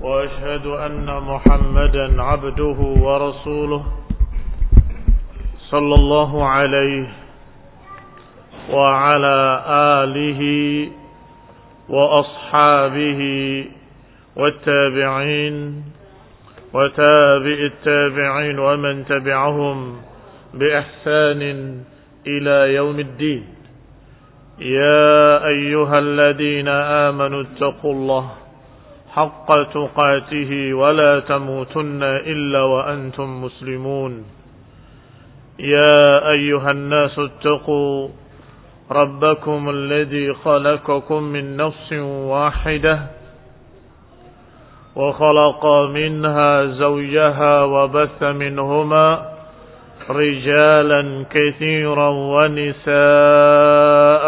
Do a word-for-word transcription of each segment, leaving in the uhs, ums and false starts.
وأشهد أن محمدا عبده ورسوله صلى الله عليه وعلى آله وأصحابه والتابعين وتابع التابعين ومن تبعهم بإحسان إلى يوم الدين. يا أيها الذين آمنوا اتقوا الله حق تقاته ولا تموتن إلا وأنتم مسلمون. يا أيها الناس اتقوا ربكم الذي خلقكم من نفس واحدة وخلق منها زوجها وبث منهما رجالا كثيرا ونساء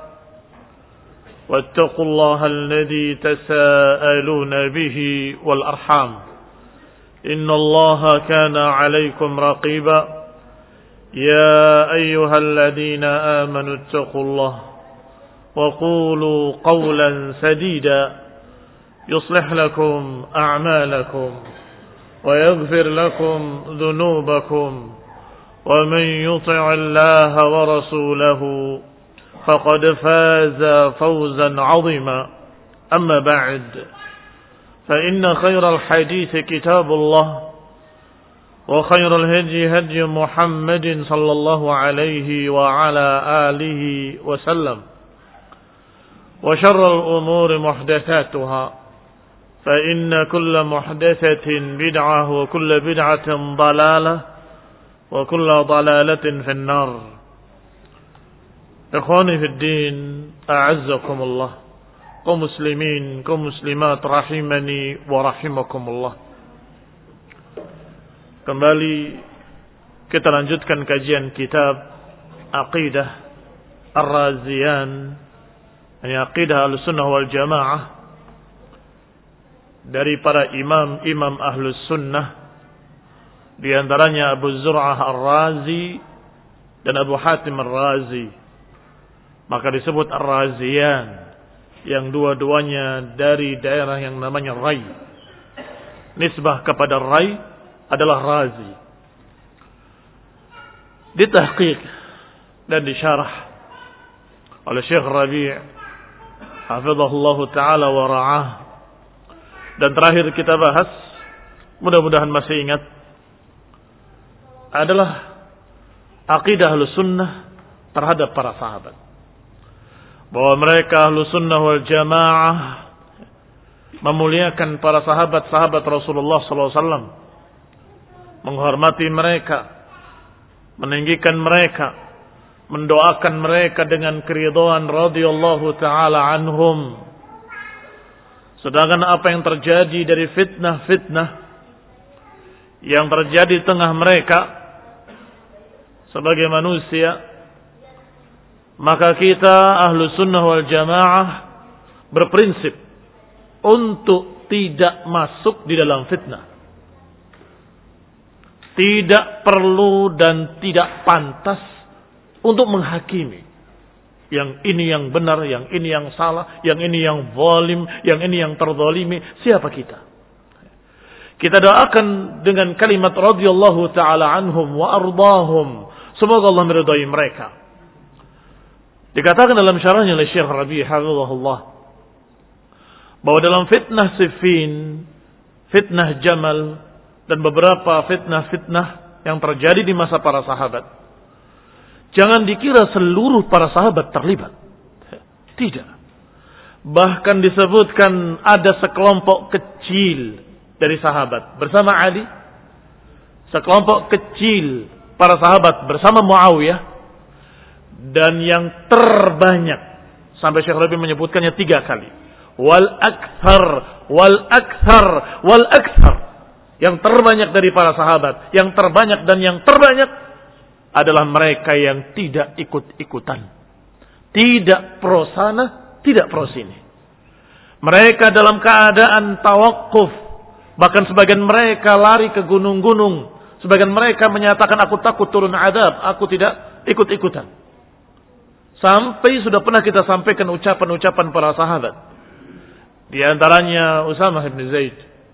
واتقوا الله الذي تساءلون به والأرحام إن الله كان عليكم رقيبا. يا أيها الذين آمنوا اتقوا الله وقولوا قولا سديدا يصلح لكم أعمالكم ويغفر لكم ذنوبكم ومن يطع الله ورسوله فقد فاز فوزا عظيما. أما بعد فإن خير الحديث كتاب الله وخير الهدي هدي محمد صلى الله عليه وعلى آله وسلم وشر الأمور محدثاتها فإن كل محدثة بدعة وكل بدعة ضلالة وكل ضلالة في النار. Ikhwani fi din, a'azzakumullah, kaum muslimin, kaum muslimat rahimani wa rahimakumullah. Kembali kita lanjutkan kajian kitab Aqidah Ar-Raziyan, ini Aqidah Ahlussunnah wal Jamaah dari para imam-imam Ahlus Sunnah, di antaranya Abu Zur'ah Ar-Razi dan Abu Hatim Ar-Razi. Maka disebut Ar-Raziyan, yang dua-duanya dari daerah yang namanya Rai. Nisbah kepada Rai adalah Razi. Ditahqiq dan disyarah oleh Syekh Rabi' hafizahullah ta'ala wa ra'ah. Dan terakhir kita bahas, mudah-mudahan masih ingat, adalah aqidah Ahlussunnah terhadap para sahabat, bahwa mereka Ahlussunnah wal Jamaah memuliakan para sahabat-sahabat Rasulullah sallallahu alaihi wasallam, menghormati mereka, meninggikan mereka, mendoakan mereka dengan keridhaan radhiyallahu taala anhum. Sedangkan apa yang terjadi dari fitnah-fitnah yang terjadi di tengah mereka sebagai manusia, maka kita Ahlussunnah wal Jamaah berprinsip untuk tidak masuk di dalam fitnah. Tidak perlu dan tidak pantas untuk menghakimi. Yang ini yang benar, yang ini yang salah, yang ini yang zalim, yang ini yang terzalimi. Siapa kita? Kita doakan dengan kalimat radhiyallahu ta'ala anhum wa ardahum. Semoga Allah meridai mereka. Dikatakan dalam syarahnya oleh Syekh Rabi' hafizahullah, bahwa dalam fitnah Siffin, fitnah Jamal, dan beberapa fitnah-fitnah yang terjadi di masa para sahabat, jangan dikira seluruh para sahabat terlibat. Tidak. Bahkan disebutkan ada sekelompok kecil dari sahabat bersama Ali, sekelompok kecil para sahabat bersama Muawiyah, dan yang terbanyak sampai Syekh Rabi menyebutkannya tiga kali, wal akthar wal akthar wal akthar, yang terbanyak dari para sahabat, yang terbanyak dan yang terbanyak adalah mereka yang tidak ikut-ikutan, tidak pro sana, tidak pro sini. Mereka dalam keadaan tawakuf, bahkan sebagian mereka lari ke gunung-gunung, sebagian mereka menyatakan aku takut turun adab, aku tidak ikut-ikutan. Sampai sudah pernah kita sampaikan ucapan-ucapan para sahabat. Di antaranya Usamah bin Zaid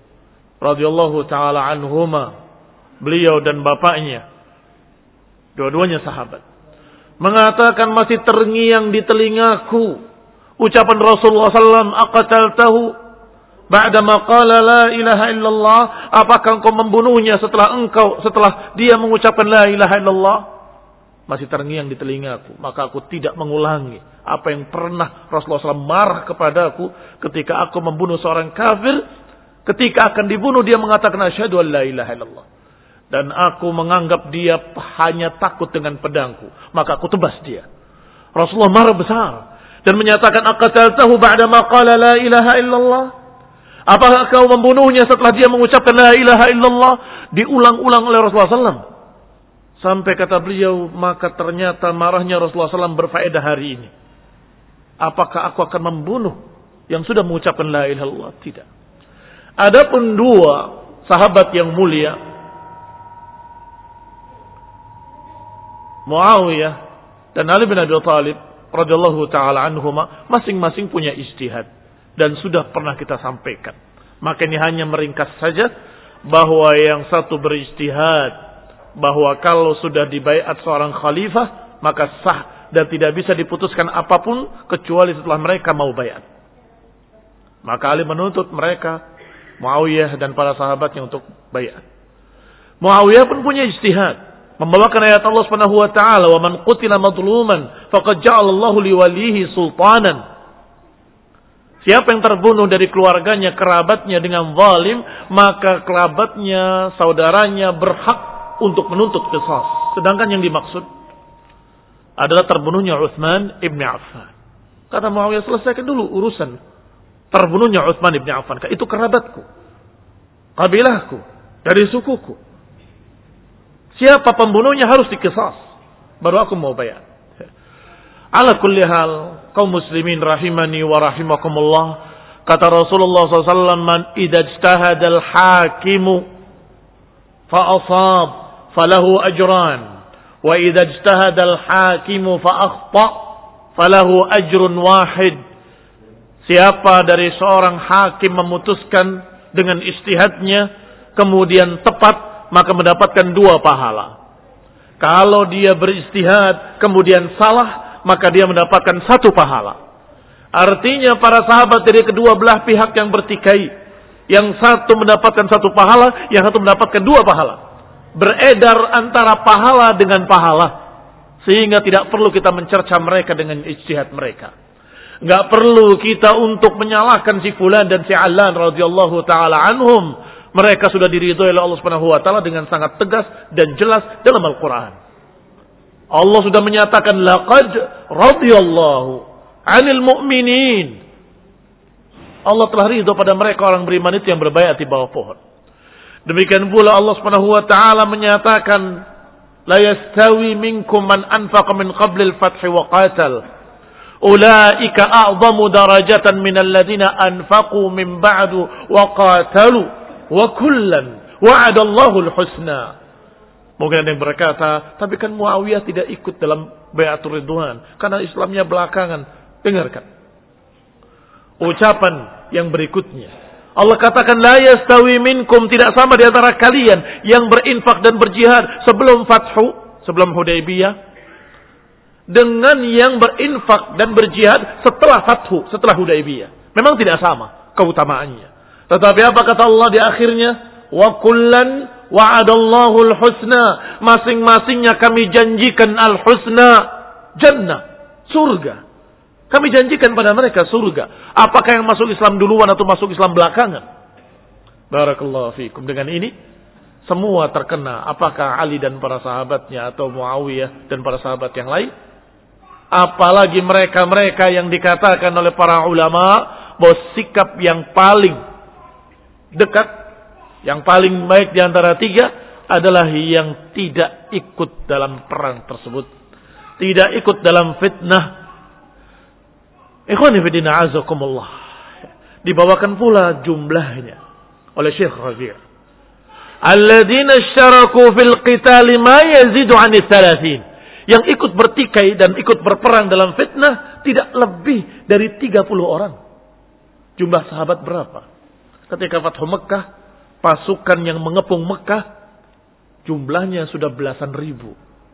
radhiyallahu taala anhuma, beliau dan bapaknya, dua-duanya sahabat, mengatakan masih terngiang di telingaku ucapan Rasulullah sallallahu alaihi wasallam, aqataltahu ba'dama qala la ilaha illallah, apakah engkau membunuhnya setelah engkau setelah dia mengucapkan la ilaha illallah? Masih terngiang di telingaku, maka aku tidak mengulangi apa yang pernah Rasulullah sallallahu alaihi wasallam marah kepadaku ketika aku membunuh seorang kafir. Ketika akan dibunuh dia mengatakan asyhadu an la ilaha illallah, dan aku menganggap dia hanya takut dengan pedangku, maka aku tebas dia. Rasulullah marah besar dan menyatakan aqataltahu ba'da ma qala la ilaha illallah, apakah kau membunuhnya setelah dia mengucapkan la ilaha illallah? Diulang-ulang oleh Rasulullah sallallahu alaihi wasallam. Sampai kata beliau, maka ternyata marahnya Rasulullah sallallahu alaihi wasallam berfaedah hari ini. Apakah aku akan membunuh yang sudah mengucapkan la ilaha illallah? Tidak. Adapun dua sahabat yang mulia, Muawiyah dan Ali bin Abi Thalib radhiyallahu taala anhuma, masing-masing punya ijtihad dan sudah pernah kita sampaikan. Maka ini hanya meringkas saja bahwa yang satu berijtihad bahwa kalau sudah dibaiat seorang khalifah maka sah dan tidak bisa diputuskan apapun kecuali setelah mereka mau baiat. Maka Ali menuntut mereka, Muawiyah dan para sahabatnya, untuk baiat. Muawiyah pun punya ijtihad, membawakan ayat Allah Subhanahu wa taala, "Wa man qutila madluman faqad ja'ala Allahu liwalihi sultanan." Siapa yang terbunuh dari keluarganya, kerabatnya dengan zalim, maka kerabatnya, saudaranya berhak untuk menuntut qisas. Sedangkan yang dimaksud adalah terbunuhnya Utsman ibn Affan. Kata Muawiyah, selesaikan dulu urusan terbunuhnya Utsman ibn Affan. Itu kerabatku, kabilahku, dari sukuku. Siapa pembunuhnya harus diqisas, baru aku mau bayar. Ala kulli hal, kaum muslimin rahimani wa rahimakumullah, kata Rasulullah sallallahu alaihi wasallam, man idza ijtahada al-hakimu fa asab falahu ajran, wa idza ijtahada al-hakimu fa akhta falahu ajrun wahid. Siapa dari seorang hakim memutuskan dengan ijtihadnya kemudian tepat, maka mendapatkan dua pahala. Kalau dia berijtihad kemudian salah, maka dia mendapatkan satu pahala. Artinya para sahabat dari kedua belah pihak yang bertikai, yang satu mendapatkan satu pahala, yang satu mendapatkan dua pahala. Beredar antara pahala dengan pahala, sehingga tidak perlu kita mencerca mereka dengan ijtihad mereka. Enggak perlu kita untuk menyalahkan si fulan dan si alan radhiyallahu taala anhum. Mereka sudah diridhoi oleh Allah Subhanahu wa taala dengan sangat tegas dan jelas dalam Al-Qur'an. Allah sudah menyatakan laqad radhiyallahu 'anil mu'minin. Allah telah ridho pada mereka orang beriman itu yang berbaiat di bawah pohon. Demikian pula Allah Subhanahu wa taala menyatakan la yastawi minkum man anfaqa min qabli al-fath wa qatal ulaika a'zamu darajatan minal ladzina anfaqu min ba'du wa qatalu wa kullan wa'ada Allahul husna. Mungkin ada yang berkata, tapi kan Muawiyah tidak ikut dalam Bai'atul Ridwan karena Islamnya belakangan. Dengarkan ucapan yang berikutnya. Allah katakan la yastawi minkum, tidak sama di antara kalian yang berinfak dan berjihad sebelum Fathu, sebelum Hudaybiyah, dengan yang berinfak dan berjihad setelah Fathu, setelah Hudaybiyah. Memang tidak sama keutamaannya. Tetapi apa kata Allah di akhirnya? Wa kullan wa'adallahu al-husna. Masing-masingnya kami janjikan al-husna, jannah, surga. Kami janjikan pada mereka surga. Apakah yang masuk Islam duluan atau masuk Islam belakangan? Barakallahu fiikum. Dengan ini semua terkena. Apakah Ali dan para sahabatnya atau Muawiyah dan para sahabat yang lain? Apalagi mereka-mereka yang dikatakan oleh para ulama bahwa sikap yang paling dekat, yang paling baik di antara tiga adalah yang tidak ikut dalam perang tersebut, tidak ikut dalam fitnah. Ikhwani fi din a'azakumullah. Dibawakan pula jumlahnya oleh Syekh Rabi'. Alladzina isyaraku fil qitali ma yazidu 'ani thalathin. Yang ikut bertikai dan ikut berperang dalam fitnah tidak lebih dari tiga puluh orang. Jumlah sahabat berapa? Ketika Fathu Mekah pasukan yang mengepung Mekah jumlahnya sudah belasan ribu.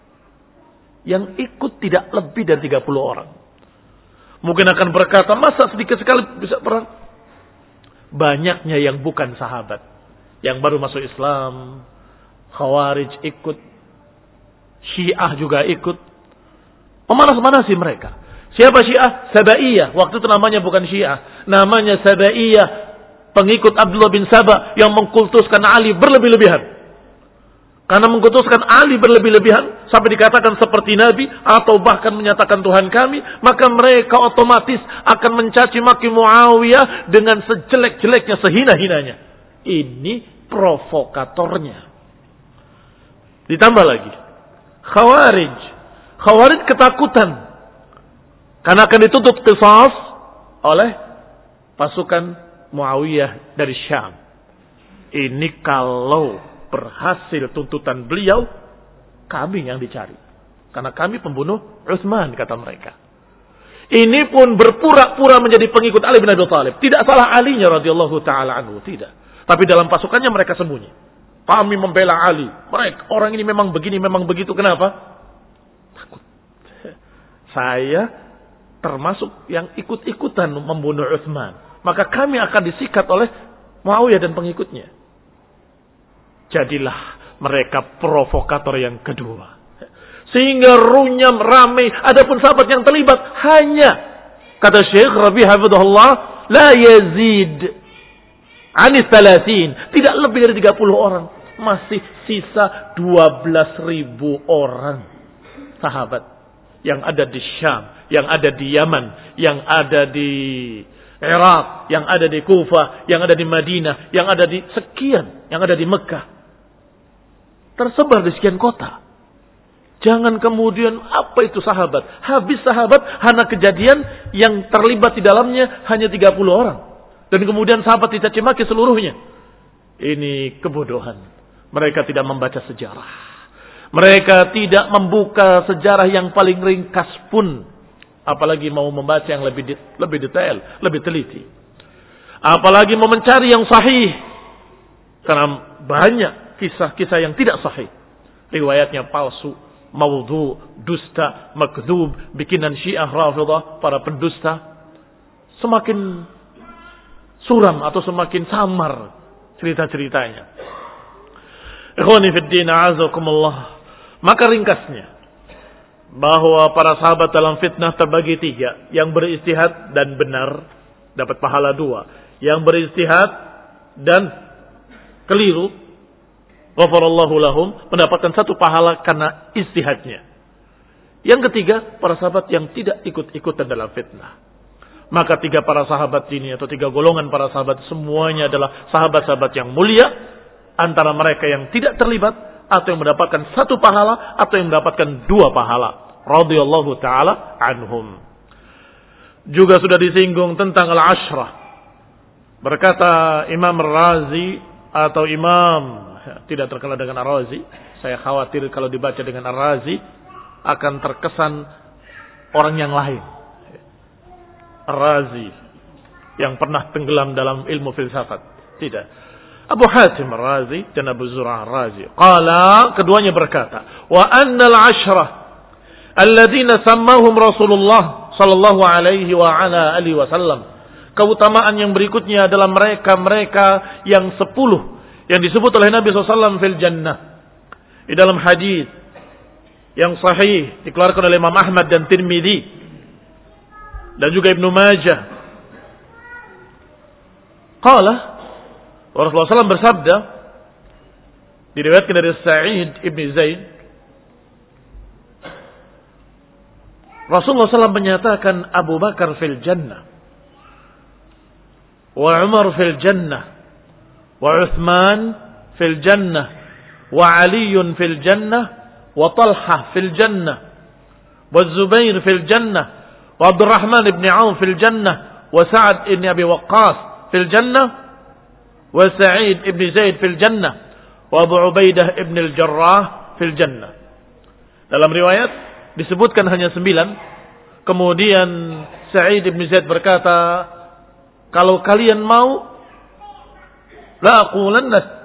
Yang ikut tidak lebih dari tiga puluh orang. Mungkin akan berkata, masa sedikit sekali bisa perang? Banyaknya yang bukan sahabat. Yang baru masuk Islam. Khawarij ikut. Syiah juga ikut. Pemanas-manasi mereka. Siapa Syiah? Sabaiyah. Waktu itu namanya bukan Syiah. Namanya Sabaiyah. Pengikut Abdullah bin Sabah yang mengkultuskan Ali berlebih-lebihan. Karena mengkultuskan Ali berlebih-lebihan sampai dikatakan seperti Nabi atau bahkan menyatakan Tuhan kami, maka mereka otomatis akan mencaci maki Muawiyah dengan sejelek-jeleknya, sehina-hinanya. Ini provokatornya. Ditambah lagi, Khawarij. Khawarij ketakutan karena akan ditutup qisas oleh pasukan Muawiyah dari Syam. Ini kalau berhasil tuntutan beliau, kami yang dicari. Karena kami pembunuh Utsman, kata mereka. Ini pun berpura-pura menjadi pengikut Ali bin Abi Thalib. Tidak salah Alinya radhiyallahu taala anhu, tidak. Tapi dalam pasukannya mereka sembunyi. Kami membela Ali. Mereka orang ini memang begini, memang begitu. Kenapa? Takut. Saya termasuk yang ikut-ikutan membunuh Utsman. Maka kami akan disikat oleh Muawiyah dan pengikutnya. Jadilah mereka provokator yang kedua. Sehingga runyam ramai. Adapun sahabat yang terlibat hanya, kata Syekh Rabi hafizahullah, la yazid anis talatin. Tidak lebih dari tiga puluh orang. Masih sisa dua belas ribu orang sahabat. Yang ada di Syam, yang ada di Yaman, yang ada di Irak, yang ada di Kufah, yang ada di Madinah, yang ada di sekian, yang ada di Mekah. Tersebar di sekian kota. Jangan kemudian apa itu sahabat? Habis sahabat hanya kejadian yang terlibat di dalamnya hanya tiga puluh orang. Dan kemudian sahabat dicaci maki seluruhnya. Ini kebodohan. Mereka tidak membaca sejarah. Mereka tidak membuka sejarah yang paling ringkas pun. Apalagi mau membaca yang lebih lebih detail, lebih teliti. Apalagi mau mencari yang sahih. Karena banyak kisah-kisah yang tidak sahih. Riwayatnya palsu, maudhu, dusta, makdzub, bikinan Syiah Rafidah, para pendusta. Semakin suram atau semakin samar cerita-ceritanya. Ikhwani fid din, a'azakumullah. Maka ringkasnya, bahwa para sahabat dalam fitnah terbagi tiga. Yang beristihad dan benar, dapat pahala dua. Yang beristihad dan keliru, ghafarallahu lahum, mendapatkan satu pahala karena istihadnya. Yang ketiga, para sahabat yang tidak ikut-ikutan dalam fitnah. Maka tiga para sahabat ini, atau tiga golongan para sahabat, semuanya adalah sahabat-sahabat yang mulia. Antara mereka yang tidak terlibat, atau yang mendapatkan satu pahala, atau yang mendapatkan dua pahala. Radhiyallahu ta'ala anhum. Juga sudah disinggung tentang al-ashrah. Berkata Imam Ar-Razi, atau Imam, tidak terkenal dengan Ar-Razi. Saya khawatir kalau dibaca dengan Ar-Razi akan terkesan orang yang lain. Ar-Razi yang pernah tenggelam dalam ilmu filsafat. Tidak. Abu Hatim Ar-Razi dan Abu Zur'ah Ar-Razi. Qala, keduanya berkata, wa anna al-ashrah alladhina sammahum Rasulullah sallallahu alaihi wa ala alihi wasallam. Keutamaan yang berikutnya adalah mereka-mereka yang sepuluh yang disebut oleh Nabi sallallahu alaihi wasallam fil jannah. Di dalam hadis yang sahih dikeluarkan oleh Imam Ahmad dan Tirmidzi dan juga Ibnu Majah. Qala, Rasulullah sallallahu alaihi wasallam bersabda, diriwayatkan dari Sa'id ibn Zaid, Rasulullah sallallahu alaihi wasallam menyatakan Abu Bakar fil jannah, wa Umar fil jannah, wa Uthman fil jannah, wa Ali fil jannah, wa Talha fil jannah, wa Zubair fil jannah, wa Abdurrahman ibn Auf fil jannah, wa Sa'ad ibn Abi Waqqas fil jannah, wa Sa'id ibn Zaid fil jannah, wa Abu Ubaidah ibn al-Jarrah fil jannah. Dalam riwayat disebutkan hanya sembilan. Kemudian Sa'id ibn Zaid berkata, kalau kalian mau, la aqulanna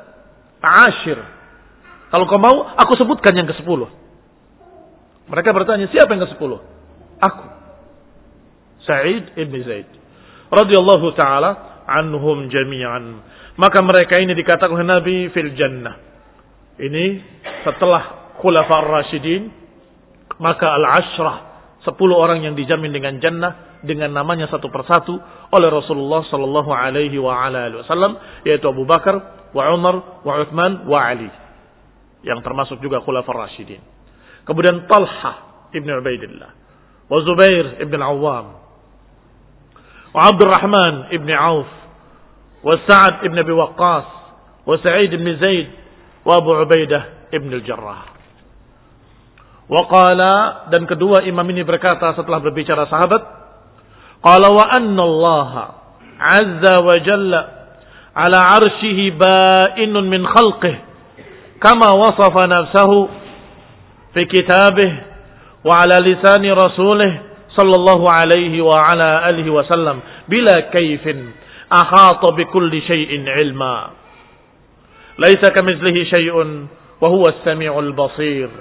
ashir. Kalau kau mau, aku sebutkan yang kesepuluh. Mereka bertanya, siapa yang kesepuluh? Aku. Sa'id ibn Zaid. Radiyallahu ta'ala anhum jami'an. Maka mereka ini dikatakan oleh Nabi fil jannah. Ini setelah khulafa ar-rasyidin, maka al-ashrah, sepuluh orang yang dijamin dengan jannah dengan namanya satu persatu oleh Rasulullah sallallahu alaihi wa ala alihi wasallam, yaitu Abu Bakar, wa Umar, wa Uthman, wa Ali, yang termasuk juga khulafa ar-rasyidin. Kemudian Talha ibn Ubaidillah, wa Zubair ibn Awam, wa Abdurrahman ibn Auf, wa Sa'ad ibn Abi Waqqas, wa Sa'id ibn Zaid, wa Abu Ubaidah ibn al-Jarrah. Wa qala, dan kedua imam ini berkata setelah berbicara sahabat, qala wa anna Allah azza wa jalla ala arshihi ba'inun min khalqih kama wasafa nafsahu fi kitabih wa ala lisani rasulih sallallahu alaihi wa ala alihi wa sallam bila kaifin ahata bi kulli shay'in ilma laisa kamithlihi shay'un wa huwa as-sami'ul basir.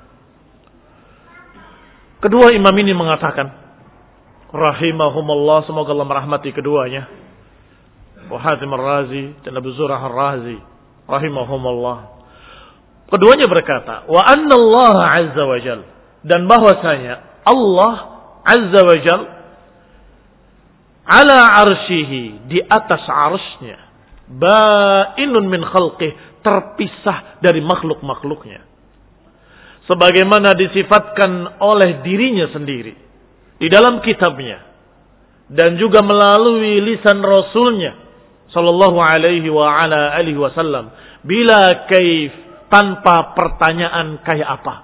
Kedua imam ini mengatakan, rahimahumullah, semoga Allah merahmati keduanya, Abu Hatim ar-Razi dan Abu Zur'ah ar-Razi, rahimahumullah. Keduanya berkata, wa anna Allah azza wa jal, dan bahwasanya Allah azza wa jal ala arsyihi, di atas arsy-Nya, ba'inun min khalqih, terpisah dari makhluk-makhluknya, sebagaimana disifatkan oleh dirinya sendiri di dalam kitabnya dan juga melalui lisan Rasulnya sallallahu alaihi wa ala alihi wasallam bila kaif, tanpa pertanyaan kayak apa.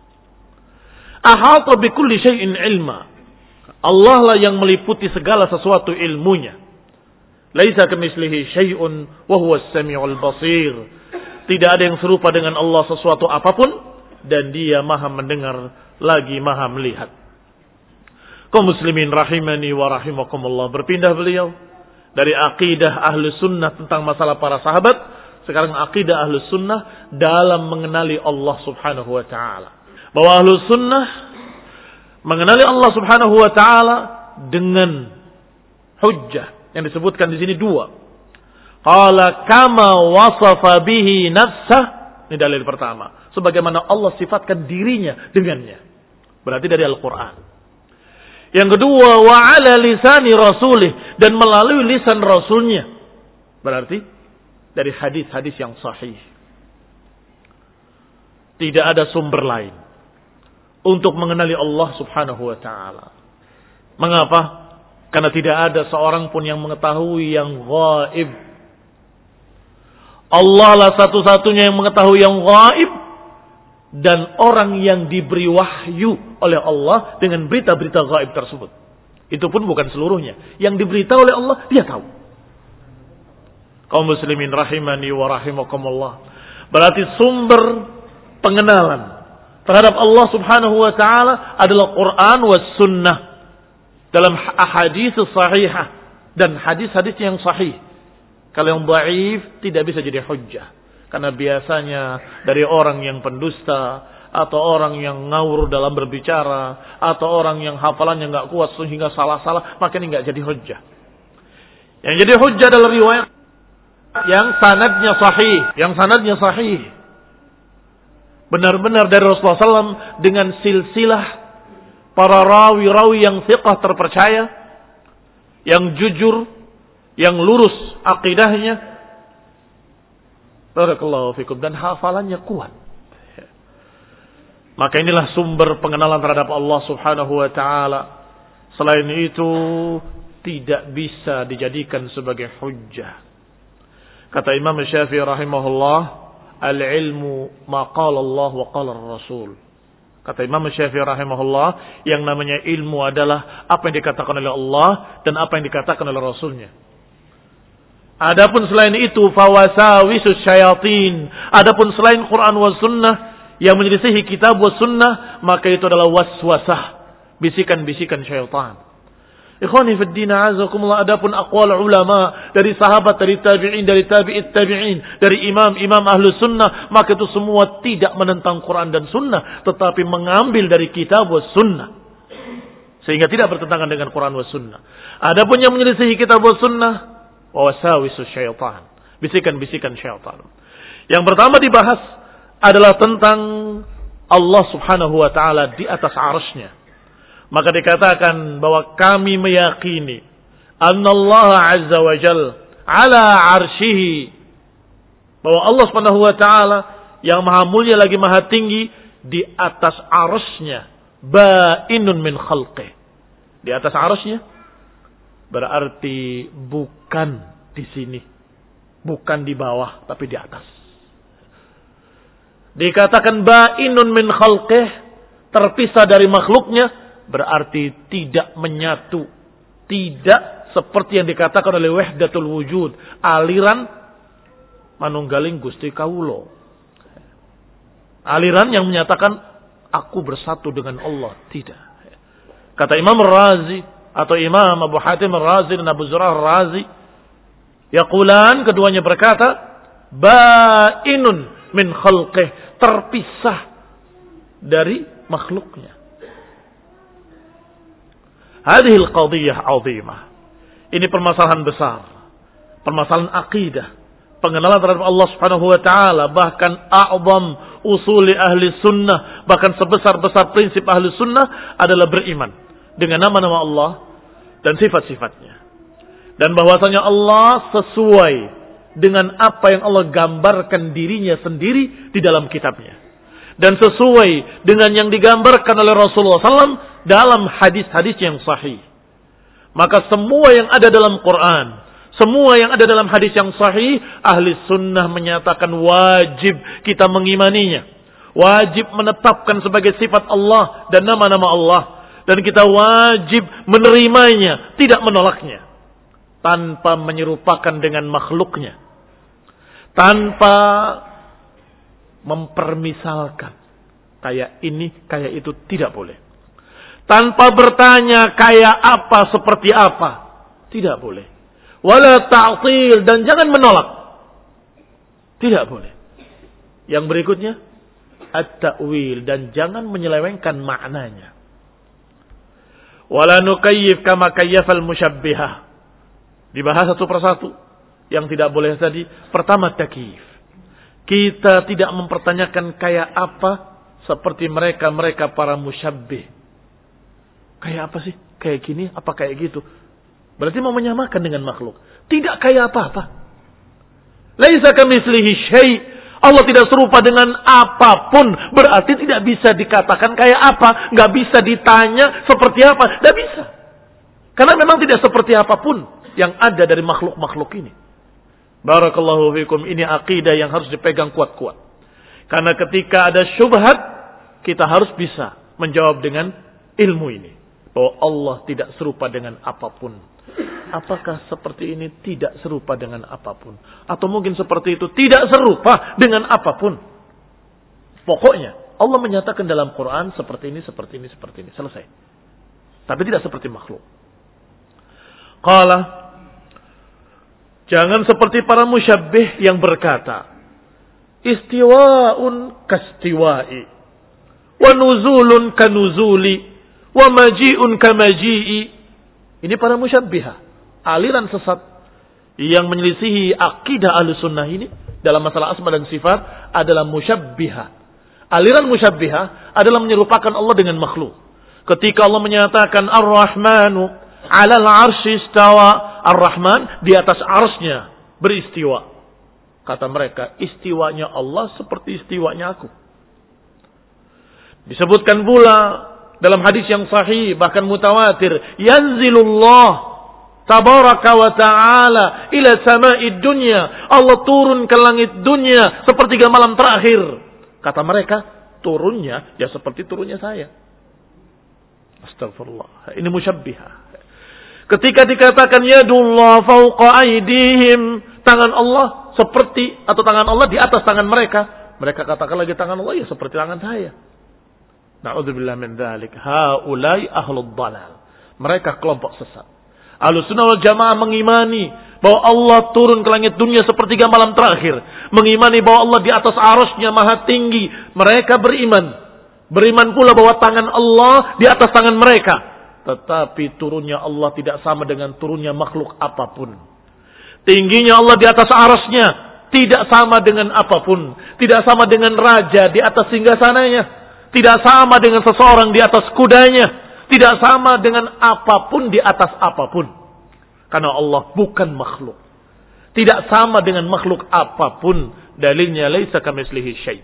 Ahata bi kulli syai'in ilma, Allah lah yang meliputi segala sesuatu ilmunya. Laisa kamitslihi syai'un wa huwa as-sami'ul basir, tidak ada yang serupa dengan Allah sesuatu apapun, dan dia maha mendengar lagi maha melihat. Kaum muslimin rahimani wa rahimakumullah, berpindah beliau dari akidah ahlu sunnah tentang masalah para sahabat, sekarang akidah ahlu sunnah dalam mengenali Allah subhanahu wa ta'ala. Bahwa ahlu sunnah mengenali Allah subhanahu wa ta'ala dengan hujjah yang disebutkan di sini dua. Qala kama wasafa bihi nafsah, ini dalil pertama, sebagaimana Allah sifatkan dirinya dengannya. Berarti dari Al-Quran. Yang kedua, wa ala lisani rasulih, dan melalui lisan Rasulnya. Berarti dari hadis-hadis yang sahih. Tidak ada sumber lain untuk mengenali Allah subhanahu wa ta'ala. Mengapa? Karena tidak ada seorang pun yang mengetahui yang gaib. Allah lah satu-satunya yang mengetahui yang gaib, dan orang yang diberi wahyu oleh Allah dengan berita-berita gaib tersebut. Itu pun bukan seluruhnya. Yang diberitahu oleh Allah, dia tahu. Kaum muslimin rahimani wa rahimakumullah, berarti sumber pengenalan terhadap Allah subhanahu wa ta'ala adalah Quran wa sunnah dalam ahadits sahihah dan hadis-hadis yang sahih. Kalau yang dhaif tidak bisa jadi hujjah. Karena biasanya dari orang yang pendusta, atau orang yang ngawur dalam berbicara, atau orang yang hafalannya nggak kuat sehingga salah-salah, maka ini nggak jadi hujjah. Yang jadi hujjah adalah riwayat yang sanadnya sahih, yang sanadnya sahih, benar-benar dari Rasulullah shallallahu alaihi wasallam dengan silsilah para rawi-rawi yang thiqah terpercaya, yang jujur, yang lurus akidahnya, barakallahu fikum, dan hafalannya kuat. Maka inilah sumber pengenalan terhadap Allah subhanahu wa ta'ala. Selain itu tidak bisa dijadikan sebagai hujjah. Kata Imam Syafi'i rahimahullah, al-ilmu ma qala Allah wa qala Rasul. Kata Imam Syafi'i rahimahullah, yang namanya ilmu adalah apa yang dikatakan oleh Allah dan apa yang dikatakan oleh Rasulnya. Adapun selain itu, fawasawisus syayatin, adapun selain Quran wa sunnah yang menyelisihi kitab wa sunnah, maka itu adalah waswasah, bisikan-bisikan syaitan. Ikhwani fid din, azakumullah, adapun aqwal ulama dari sahabat, dari tabi'in, dari tabi'it tabi'in, dari imam-imam ahlu sunnah, maka itu semua tidak menentang Quran dan sunnah, tetapi mengambil dari kitab wa sunnah, sehingga tidak bertentangan dengan Quran wa sunnah. Adapun yang menyelisihi kitab wa sunnah, wa wasawisu syaitan, bisikan-bisikan syaitan. Yang pertama dibahas adalah tentang Allah subhanahu wa ta'ala di atas arasnya. Maka dikatakan bahwa kami meyakini annallaha azza wa jal ala arsyihi, bahwa Allah subhanahu wa ta'ala yang maha mulia lagi maha tinggi di atas arasnya, ba'inun min khalqih. Di atas arasnya berarti bukan di sini, bukan di bawah, tapi di atas. Dikatakan ba'inun min khalqih, terpisah dari makhluknya, berarti tidak menyatu, tidak seperti yang dikatakan oleh wahdatul wujud, aliran manunggaling Gusti Kawula, aliran yang menyatakan aku bersatu dengan Allah. Tidak. Kata Imam Razi atau Imam Abu Hatim Razi dan Abu Zur'ah Razi, yaqulan, keduanya berkata, ba'inun min khalqih, terpisah dari makhluknya. Hadhil qadiyah 'azimah. Ini permasalahan besar, permasalahan akidah, pengenalan terhadap Allah Subhanahu wa taala, bahkan a'zam usuli ahli sunnah, bahkan sebesar-besar prinsip ahli sunnah adalah beriman dengan nama-nama Allah dan sifat-sifatnya. Dan bahwasanya Allah sesuai dengan apa yang Allah gambarkan dirinya sendiri di dalam kitabnya, dan sesuai dengan yang digambarkan oleh Rasulullah sallallahu alaihi wasallam dalam hadis-hadis yang sahih. Maka semua yang ada dalam Quran, semua yang ada dalam hadis yang sahih, ahli sunnah menyatakan wajib kita mengimaninya, wajib menetapkan sebagai sifat Allah dan nama-nama Allah, dan kita wajib menerimanya, tidak menolaknya, tanpa menyerupakan dengan makhluknya, tanpa mempermisalkan kayak ini, kayak itu, tidak boleh. Tanpa bertanya kayak apa, seperti apa, tidak boleh. Wala ta'til, dan jangan menolak, tidak boleh. Yang berikutnya at-ta'wil, dan jangan menyelewengkan maknanya. Wala nukayyif kama kayyafal musyabbihah. Dibahas satu persatu. Yang tidak boleh tadi, pertama takyif. Kita tidak mempertanyakan kayak apa seperti mereka-mereka para musyabbih. Kayak apa sih? Kayak gini, apa kayak gitu? Berarti mau menyamakan dengan makhluk. Tidak kayak apa-apa. Laisa kamitslihi syai'. Allah tidak serupa dengan apapun. Berarti tidak bisa dikatakan kayak apa. Nggak bisa ditanya seperti apa. Nggak bisa. Karena memang tidak seperti apapun yang ada dari makhluk-makhluk ini. Barakallahu fikum. Ini akidah yang harus dipegang kuat-kuat. Karena ketika ada syubhat, kita harus bisa menjawab dengan ilmu ini. Bahwa Allah tidak serupa dengan apapun. Apakah seperti ini tidak serupa dengan apapun? Atau mungkin seperti itu tidak serupa dengan apapun? Pokoknya Allah menyatakan dalam Quran seperti ini, seperti ini, seperti ini. Selesai. Tapi tidak seperti makhluk. Qala, jangan seperti para musyabbih yang berkata, istiwa'un kastiwa'i, wa nuzulun kanuzuli, wa maji'un kamaji'i. Ini para musyabbihah, aliran sesat yang menyelisihi akidah Ahlussunnah ini dalam masalah asma dan sifat adalah musyabbihah. Aliran musyabbihah adalah menyerupakan Allah dengan makhluk. Ketika Allah menyatakan Ar-Rahmanu 'alal 'arsy istawa, Ar-Rahman di atas arsy-Nya beristiwa. Kata mereka, istiwanya Allah seperti istiwanya aku. Disebutkan pula dalam hadis yang sahih, bahkan mutawatir, yanzilullah tabaraka wa ta'ala ila sama'id dunya. Allah turun ke langit dunia sepertiga malam terakhir. Kata mereka, turunnya ya seperti turunnya saya. Astagfirullah. Ini musyabbihah. Ketika dikatakan yadullah fawqa aydihim, tangan Allah seperti, atau tangan Allah di atas tangan mereka, mereka katakan lagi tangan Allah ya seperti tangan saya. Na'udzubillah min dzalik. Haulai ahlud dhalal. Mereka kelompok sesat. Ahlussunnah wal Jamaah mengimani bahwa Allah turun ke langit dunia sepertiga malam terakhir. Mengimani bahwa Allah di atas arasy-Nya maha tinggi. Mereka beriman. Beriman pula bahwa tangan Allah di atas tangan mereka. Tetapi turunnya Allah tidak sama dengan turunnya makhluk apapun. Tingginya Allah di atas arasy-Nya tidak sama dengan apapun. Tidak sama dengan raja di atas singgasananya. Tidak sama dengan seseorang di atas kudanya. Tidak sama dengan apapun di atas apapun. Karena Allah bukan makhluk. Tidak sama dengan makhluk apapun. Dalilnya laisa kamitslihi syai'.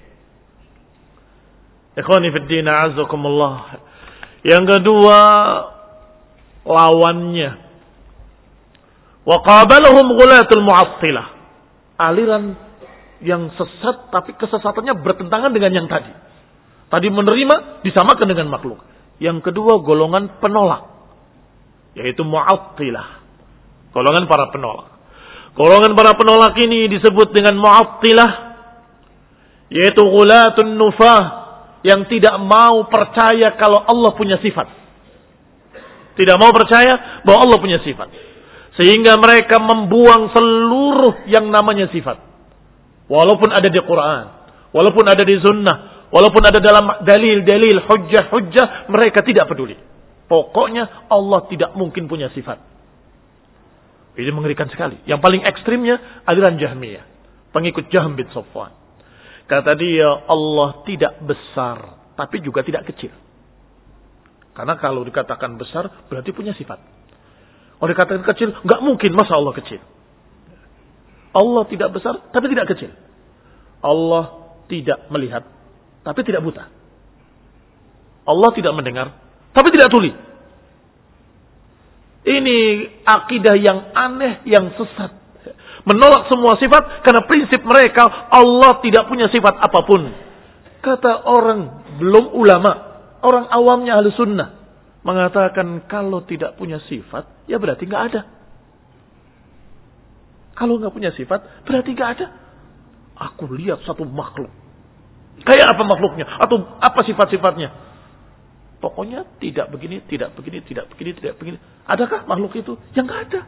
Ikhwani fid din, a'azzakumullah. Yang kedua, lawannya. Wa qabalahum ghulatul mu'attilah. Aliran yang sesat tapi kesesatannya bertentangan dengan yang tadi. Tadi menerima disamakan dengan makhluk. Yang kedua golongan penolak, yaitu mu'attilah. Golongan para penolak. Golongan para penolak ini disebut dengan mu'attilah, yaitu ghulatun nufah, yang tidak mau percaya kalau Allah punya sifat. Tidak mau percaya bahwa Allah punya sifat. Sehingga mereka membuang seluruh yang namanya sifat. Walaupun ada di Quran, walaupun ada di sunnah, walaupun ada dalam dalil-dalil, hujjah-hujjah, mereka tidak peduli. Pokoknya Allah tidak mungkin punya sifat. Ini mengerikan sekali. Yang paling ekstrimnya aliran Jahmiyah, pengikut Jahm bin Safwan. Kata dia, Allah tidak besar, tapi juga tidak kecil. Karena kalau dikatakan besar, berarti punya sifat. Kalau dikatakan kecil, nggak mungkin, masa Allah kecil. Allah tidak besar, tapi tidak kecil. Allah tidak melihat, tapi tidak buta. Allah tidak mendengar, tapi tidak tuli. Ini akidah yang aneh, yang sesat. Menolak semua sifat karena prinsip mereka Allah tidak punya sifat apapun. Kata orang belum ulama, orang awamnya ahli sunnah, mengatakan kalau tidak punya sifat, ya berarti nggak ada. Kalau nggak punya sifat, berarti nggak ada. Aku lihat satu makhluk. Kayak apa makhluknya? Atau apa sifat-sifatnya? Pokoknya tidak begini, tidak begini, tidak begini, tidak begini. Adakah makhluk itu? Yang nggak ada.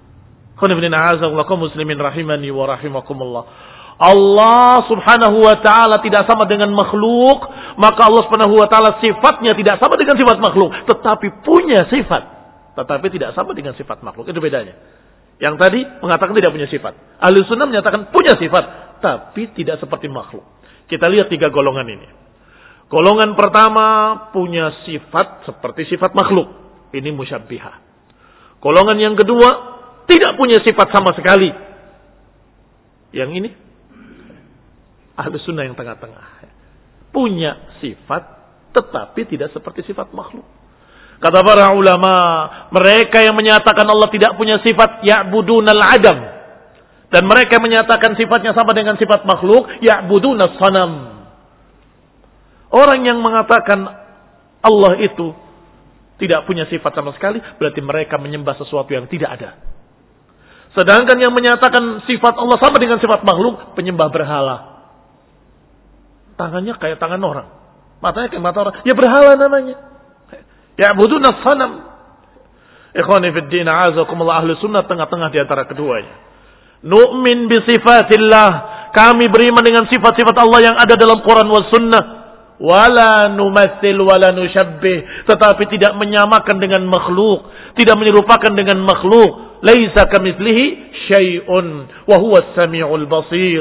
Muslimin rahimani wa rahimakumullah. Allah subhanahu wa ta'ala tidak sama dengan makhluk. Maka Allah subhanahu wa ta'ala sifatnya tidak sama dengan sifat makhluk. Tetapi punya sifat. Tetapi tidak sama dengan sifat makhluk. Itu bedanya. Yang tadi mengatakan tidak punya sifat. Ahli sunnah menyatakan punya sifat. Tapi tidak seperti makhluk. Kita lihat tiga golongan ini. Golongan pertama punya sifat seperti sifat makhluk. Ini musyabbihah. Golongan yang kedua tidak punya sifat sama sekali. Yang ini ahli sunnah yang tengah-tengah. Punya sifat tetapi tidak seperti sifat makhluk. Kata para ulama, mereka yang menyatakan Allah tidak punya sifat ya'budunal adam. Dan mereka menyatakan sifatnya sama dengan sifat makhluk, ya'budunas sanam. Orang yang mengatakan Allah itu tidak punya sifat sama sekali, berarti mereka menyembah sesuatu yang tidak ada. Sedangkan yang menyatakan sifat Allah sama dengan sifat makhluk, penyembah berhala. Tangannya kayak tangan orang, matanya kayak mata orang, ya berhala namanya. Ya'budunas sanam. Ikhwani fid din, a'azakumullah, ahli sunnah tengah-tengah di antara keduanya. Nu'min bi sifatillah, kami beriman dengan sifat-sifat Allah yang ada dalam Quran was sunnah. Wala numatsil wala nusyabbih, tetapi tidak menyamakan dengan makhluk, tidak menyerupakan dengan makhluk. Laisa kamitslihi syai'un wa huwas samiul basir.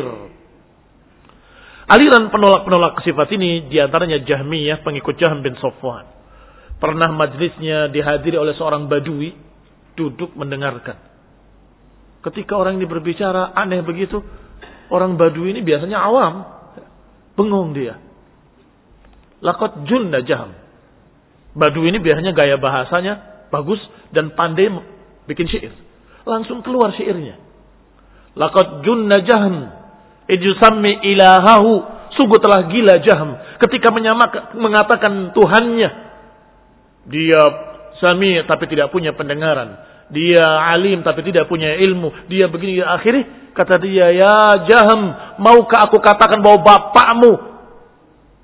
Aliran penolak-penolak sifat ini diantaranya Jahmiyah, pengikut Jahm bin Safwan. Pernah majlisnya dihadiri oleh seorang badui, duduk mendengarkan. Ketika orang ini berbicara aneh begitu, orang badui ini biasanya awam, bengong dia. Laqad junna Jahm. Badui ini biasanya gaya bahasanya bagus dan pandai bikin syair. Langsung keluar syairnya. Laqad junna Jahm id yusammi ilahahu. Sungguh telah gila Jahm ketika menyamakan, mengatakan Tuhannya. Dia sami tapi tidak punya pendengaran. Dia alim tapi tidak punya ilmu. Dia begini, akhirnya kata dia, ya Jahm, maukah aku katakan bahwa bapakmu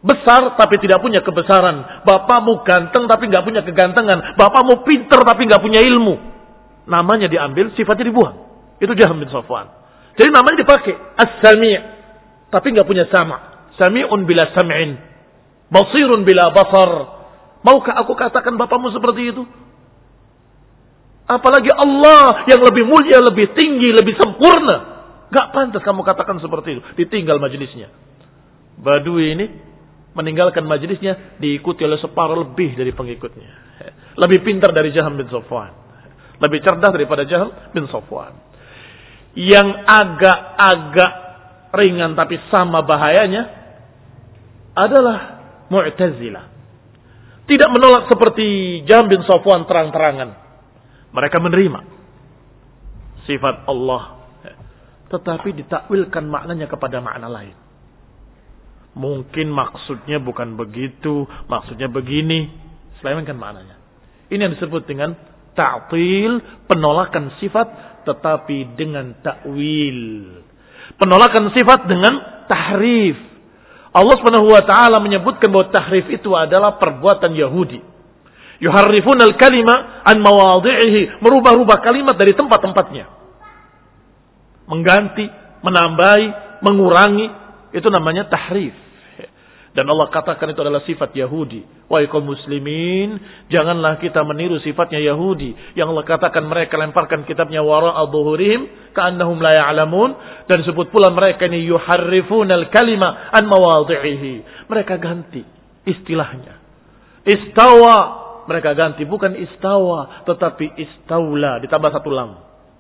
besar tapi tidak punya kebesaran. Bapakmu ganteng tapi nggak punya kegantengan. Bapakmu pinter tapi nggak punya ilmu. Namanya diambil, sifatnya dibuang. Itu Jahm bin Safwan. Jadi namanya dipakai As-Sami', tapi nggak punya sama'. Sami'un bila sam'in, basirun bila basar. Maukah aku katakan bapakmu seperti itu? Apalagi Allah yang lebih mulia, lebih tinggi, lebih sempurna. Gak pantas kamu katakan seperti itu. Ditinggal majelisnya. Badui ini meninggalkan majelisnya, diikuti oleh separuh lebih dari pengikutnya. Lebih pintar dari Jahm bin Safwan. Lebih cerdas daripada Jahm bin Safwan. Yang agak-agak ringan tapi sama bahayanya adalah Mu'tazilah. Tidak menolak seperti Jahm bin Safwan terang-terangan. Mereka menerima sifat Allah, tetapi ditakwilkan maknanya kepada makna lain. Mungkin maksudnya bukan begitu, maksudnya begini, selewengkan maknanya. Ini yang disebut dengan ta'til, penolakan sifat tetapi dengan takwil. Penolakan sifat dengan tahrif. Allah Subhanahu wa taala menyebutkan bahwa tahrif itu adalah perbuatan Yahudi. Yuharrifunal kalima an mawadhi'ihi, merubah-rubah kalimat dari tempat-tempatnya. Mengganti, menambahi, mengurangi, itu namanya tahrif. Dan Allah katakan itu adalah sifat Yahudi. Wahai kaum muslimin, janganlah kita meniru sifatnya Yahudi. Yang Allah katakan mereka lemparkan kitabnya wara'a dhuhurihim ka'annahum la ya'lamun, dan sebut pula mereka ini yuharrifunal kalima an mawadhi'ihi. Mereka ganti istilahnya. Istawa, mereka ganti, bukan istawa, tetapi istaula, ditambah satu lam.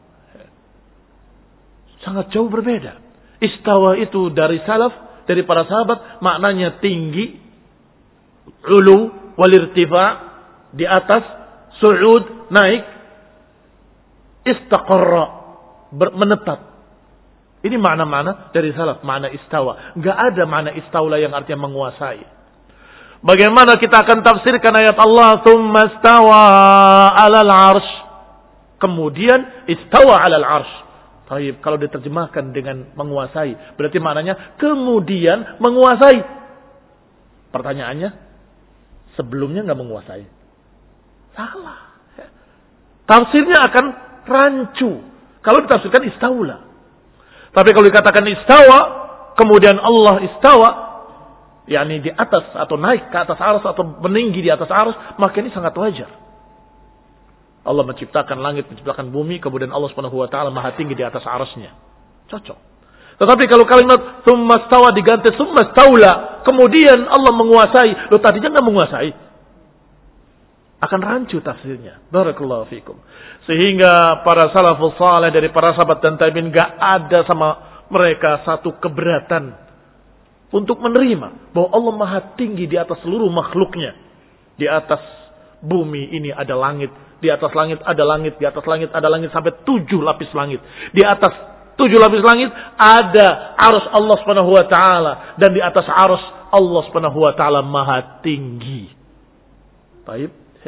Sangat jauh berbeda. Istawa itu dari salaf, dari para sahabat, maknanya tinggi, ulu, walirtifa, di atas, su'ud, naik, istaqarra, menetap. Ini makna-makna dari salaf, makna istawa. Enggak ada makna istaula yang artinya menguasai. Bagaimana kita akan tafsirkan ayat Allah tsumma istawa 'alal 'arsy, kemudian istawa 'alal 'arsy. Baik, kalau diterjemahkan dengan menguasai, berarti maknanya kemudian menguasai. Pertanyaannya, sebelumnya enggak menguasai. Salah. Tafsirnya akan rancu kalau ditafsirkan istaula. Tapi kalau dikatakan istawa, kemudian Allah istawa, yakni di atas atau naik ke atas arsy atau meninggi di atas arsy, maka ini sangat wajar. Allah menciptakan langit, menciptakan bumi, kemudian Allah Subhanahu wa taala maha tinggi di atas arsy-Nya. Cocok. Tetapi kalau kalimat tsumma stawa diganti tsumma staula, kemudian Allah menguasai, lo tadinya enggak menguasai, akan rancu tafsirnya. Barakallahu fikum. Sehingga para salafus saleh dari para sahabat dan tabi'in enggak ada sama mereka satu keberatan untuk menerima bahwa Allah maha tinggi di atas seluruh makhluknya. Di atas bumi ini ada langit, di atas langit ada langit, di atas langit ada langit sampai tujuh lapis langit. Di atas tujuh lapis langit ada arus Allah Subhanahu wa taala, dan di atas arus Allah Subhanahu wa taala maha tinggi. Baik.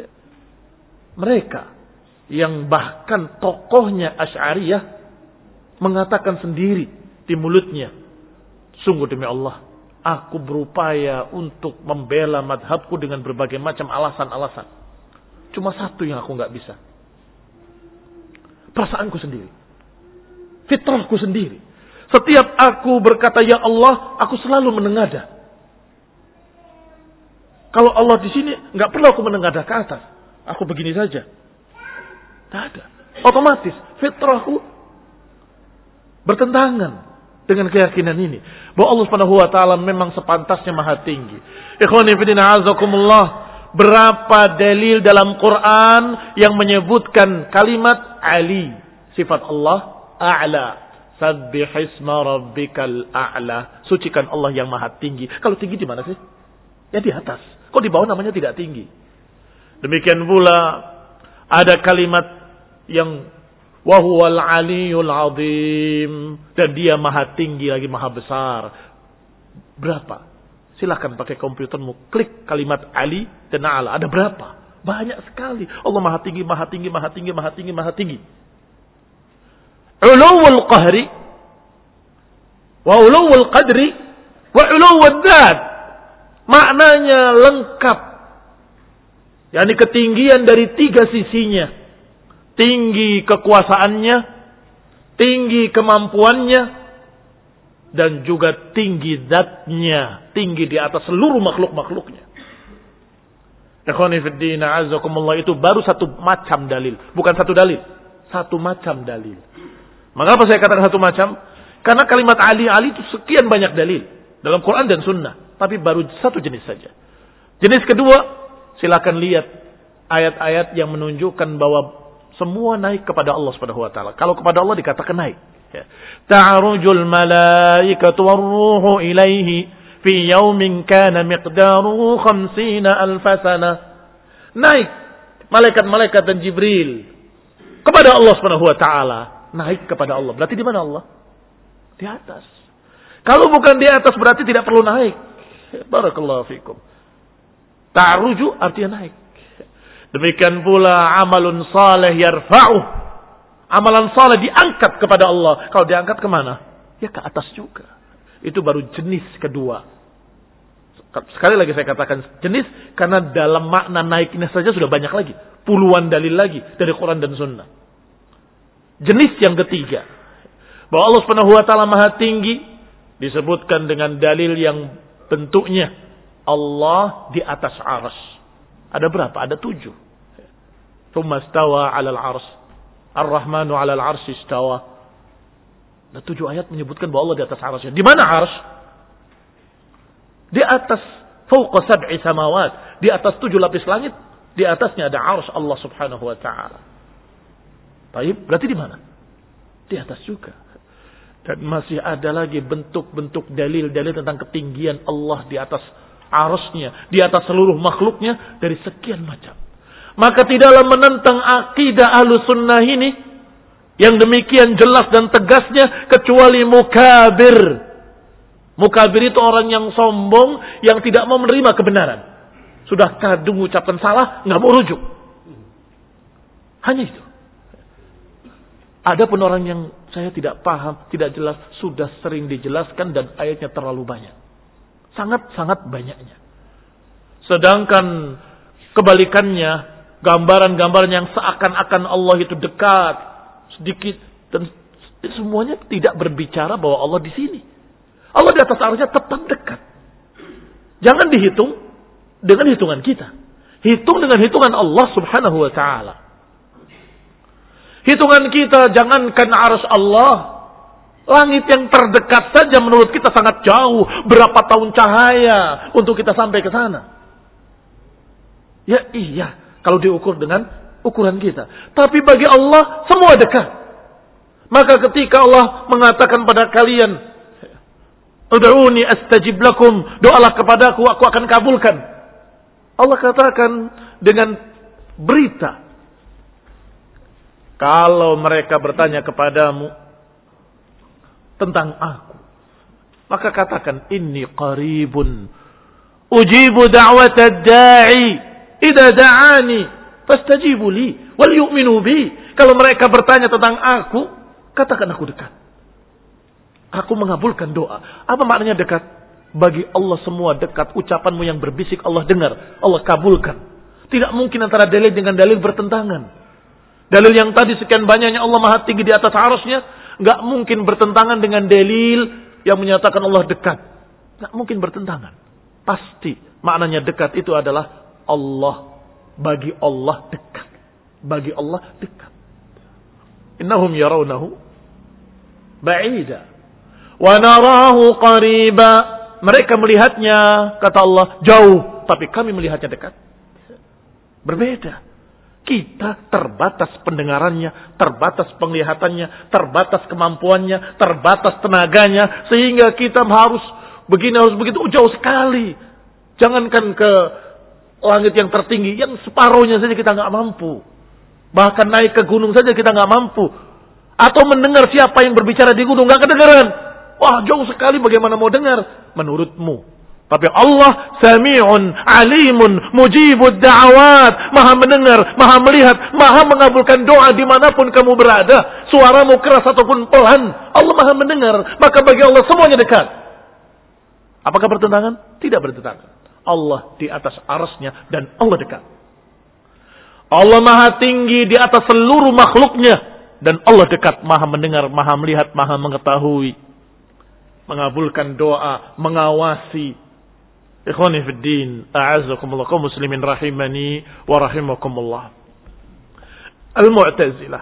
Mereka yang bahkan tokohnya Asy'ariyah mengatakan sendiri di mulutnya, sungguh demi Allah, aku berupaya untuk membela madhabku dengan berbagai macam alasan-alasan. Cuma satu yang aku nggak bisa. Perasaanku sendiri. Fitrahku sendiri. Setiap aku berkata ya Allah, aku selalu menengadah. Kalau Allah di sini, nggak perlu aku menengadah ke atas. Aku begini saja. Tidak ada. Otomatis fitrahku bertentangan dengan keyakinan ini, bahwa Allah Subhanahu wa taala memang sepantasnya maha tinggi. Ikhwani fillah azakumullah, berapa dalil dalam Quran yang menyebutkan kalimat Ali, sifat Allah a'la. Sabbih isma rabbikal a'la. Sucikan Allah yang maha tinggi. Kalau tinggi di mana sih? Ya di atas. Kok di bawah namanya tidak tinggi? Demikian pula ada kalimat yang wa huwal aliyul azim, dan dia maha tinggi lagi maha besar. Berapa? Silakan pakai komputermu, klik kalimat Ali dan A'la. Ada berapa? Banyak sekali. Allah maha tinggi, maha tinggi, maha tinggi, maha tinggi, maha tinggi. Uluwul qahri wa uluwul qadri wa uluwul dzat. maknanya lengkap. yakni ketinggian dari tiga sisinya. Tinggi kekuasaannya, tinggi kemampuannya, dan juga tinggi zatnya, tinggi di atas seluruh makhluk-makhluknya. Ikhwani fid din, a'azzakumullah, itu baru satu macam dalil, bukan satu dalil, satu macam dalil. Mengapa saya katakan satu macam? Karena kalimat Ali Ali itu sekian banyak dalil dalam Quran dan Sunnah, tapi baru satu jenis saja. Jenis kedua, silakan lihat ayat-ayat yang menunjukkan bahwa semua naik kepada Allah Subhanahu wa taala. Kalau kepada Allah dikatakan naik. Ya. Ta'rujul malaikatu war-ruhu ilaihi fi yaumin kana miqdaruhu khamsina alf sana. Naik malaikat-malaikat dan Jibril kepada Allah Subhanahu wa taala. Naik kepada Allah. Berarti di mana Allah? Di atas. Kalau bukan di atas berarti tidak perlu naik. Barakallahu fikum. Ta'ruju artinya naik. Demikian pula amalun saleh yarfa'uh. Amalan saleh diangkat kepada Allah. Kalau diangkat kemana? Ya ke atas juga. Itu baru jenis kedua. Sekali lagi saya katakan jenis, karena dalam makna naiknya saja sudah banyak lagi. Puluhan dalil lagi dari Quran dan Sunnah. Jenis yang ketiga, bahwa Allah Subhanahu wa taala Maha tinggi, disebutkan dengan dalil yang bentuknya Allah di atas arsy. Ada berapa? Ada tujuh. Tsumma stawa 'alal 'arsy. Ar-Rahmanu 'alal 'arsy istawa. Ada tujuh ayat menyebutkan bahwa Allah di atas arsy. Di mana arsy? Di atas fauqa sab'i samawat, di atas tujuh lapis langit, di atasnya ada arsy Allah Subhanahu wa taala. Baik, berarti di mana? Di atas juga. Dan masih ada lagi bentuk-bentuk dalil-dalil tentang ketinggian Allah di atas arsy-Nya, di atas seluruh makhluknya dari sekian macam. Maka tidaklah menentang akidah Ahlussunnah ini yang demikian jelas dan tegasnya kecuali mukabir. Mukabir itu orang yang sombong, yang tidak mau menerima kebenaran. Sudah kadung ucapan salah, nggak mau rujuk. Hanya itu. Ada pun orang yang saya tidak paham, tidak jelas, sudah sering dijelaskan dan ayatnya terlalu banyak. Sangat-sangat banyaknya. Sedangkan kebalikannya, gambaran-gambaran yang seakan-akan Allah itu dekat, sedikit, dan semuanya tidak berbicara bahwa Allah di sini. Allah di atas arsy tetap dekat. Jangan dihitung dengan hitungan kita. Hitung dengan hitungan Allah Subhanahu wa taala. Hitungan kita jangankan arsy Allah, langit yang terdekat saja menurut kita sangat jauh. Berapa tahun cahaya untuk kita sampai ke sana? Ya iya, kalau diukur dengan ukuran kita. Tapi bagi Allah semua dekat. Maka ketika Allah mengatakan pada kalian, ud'uni astajib lakum, doalah kepadaku, aku akan kabulkan. Allah katakan dengan berita, kalau mereka bertanya kepadamu tentang aku, maka katakan inni qaribun ujibu da'watad da'i idza da'ani fastajibu li wal yu'minu bi. Kalau mereka bertanya tentang aku, katakan aku dekat. Aku mengabulkan doa. Apa maknanya dekat? Bagi Allah semua dekat. Ucapanmu yang berbisik Allah dengar, Allah kabulkan. Tidak mungkin antara dalil dengan dalil bertentangan. Dalil yang tadi sekian banyaknya Allah Maha tinggi di atas arsy-Nya, nggak mungkin bertentangan dengan dalil yang menyatakan Allah dekat. Nggak mungkin bertentangan. Pasti maknanya dekat itu adalah Allah. Bagi Allah dekat. Bagi Allah dekat. Innahum yarawnahu ba'ida wa narahu qariba. Mereka melihatnya, kata Allah, jauh, tapi kami melihatnya dekat. Berbeda. Kita terbatas pendengarannya, terbatas penglihatannya, terbatas kemampuannya, terbatas tenaganya, sehingga kita harus begini, harus begitu, jauh sekali. Jangankan ke langit yang tertinggi, yang separuhnya saja kita nggak mampu. Bahkan naik ke gunung saja kita nggak mampu. Atau mendengar siapa yang berbicara di gunung, nggak kedengaran. Wah, jauh sekali, bagaimana mau dengar? Menurutmu. Tapi Allah Sami'un Alimun Mujibud Da'awat, Maha mendengar, Maha melihat, Maha mengabulkan doa dimanapun kamu berada. Suaramu keras ataupun pelan, Allah Maha mendengar. Maka bagi Allah semuanya dekat. Apakah bertentangan? Tidak bertentangan. Allah di atas arsy-Nya dan Allah dekat. Allah maha tinggi di atas seluruh makhluknya dan Allah dekat, maha mendengar, maha melihat, maha mengetahui, mengabulkan doa, mengawasi. Ikhwani fid din, a'azzakumullah, kaum muslimin rahimani wa rahimakumullah. Al-Mu'tazilah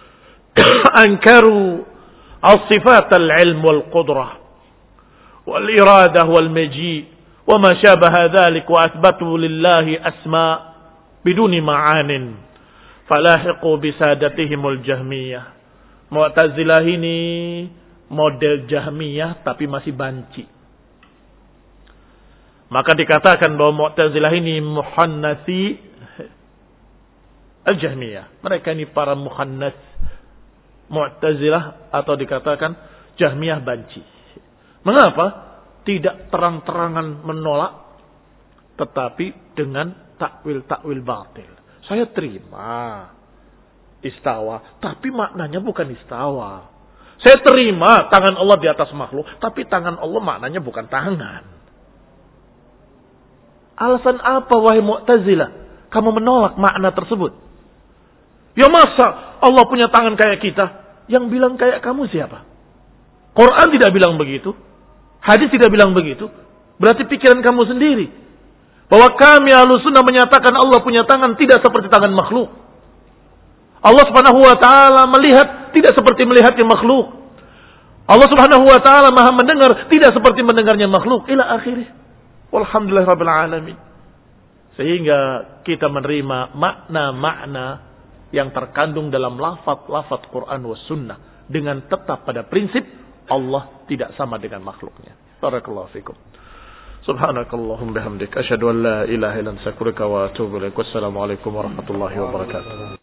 ankaru as-sifat al-ilm wal-qudrah wal-iradah wal-maji' wa ma syabaha dhalik wa athbatu lillahi asma' biduni ma'anin falahiqu bisadatihimul jahmiyah. Mu'tazilah ini model Jahmiyah tapi masih banci. Maka dikatakan bahwa Mu'tazilah ini muhannasi al-Jahmiyah. Mereka ini para muhannas Mu'tazilah atau dikatakan Jahmiyah banci. Mengapa? Tidak terang-terangan menolak, tetapi dengan takwil-takwil batil. Saya terima istawa, tapi maknanya bukan istawa. Saya terima tangan Allah di atas makhluk, tapi tangan Allah maknanya bukan tangan. Alasan apa wahai Mu'tazilah kamu menolak makna tersebut? Ya masa Allah punya tangan kayak kita? Yang bilang kayak kamu siapa? Quran tidak bilang begitu. Hadis tidak bilang begitu. Berarti pikiran kamu sendiri. Bahwa kami Ahlussunnah menyatakan Allah punya tangan tidak seperti tangan makhluk. Allah Subhanahu wa taala melihat tidak seperti melihatnya makhluk. Allah Subhanahu wa taala Maha mendengar tidak seperti mendengarnya makhluk, ila akhirih. Walhamdulillahirabbil alamin. Sehingga kita menerima makna-makna yang terkandung dalam lafaz-lafaz Quran was sunnah dengan tetap pada prinsip Allah tidak sama dengan makhluknya. Barakallahu fikum. Subhanakallahumma bihamdik asyhadu an la ilaha illa anta astaghfiruka wa atubu ilaik. Wassalamu alaikum warahmatullahi wabarakatuh.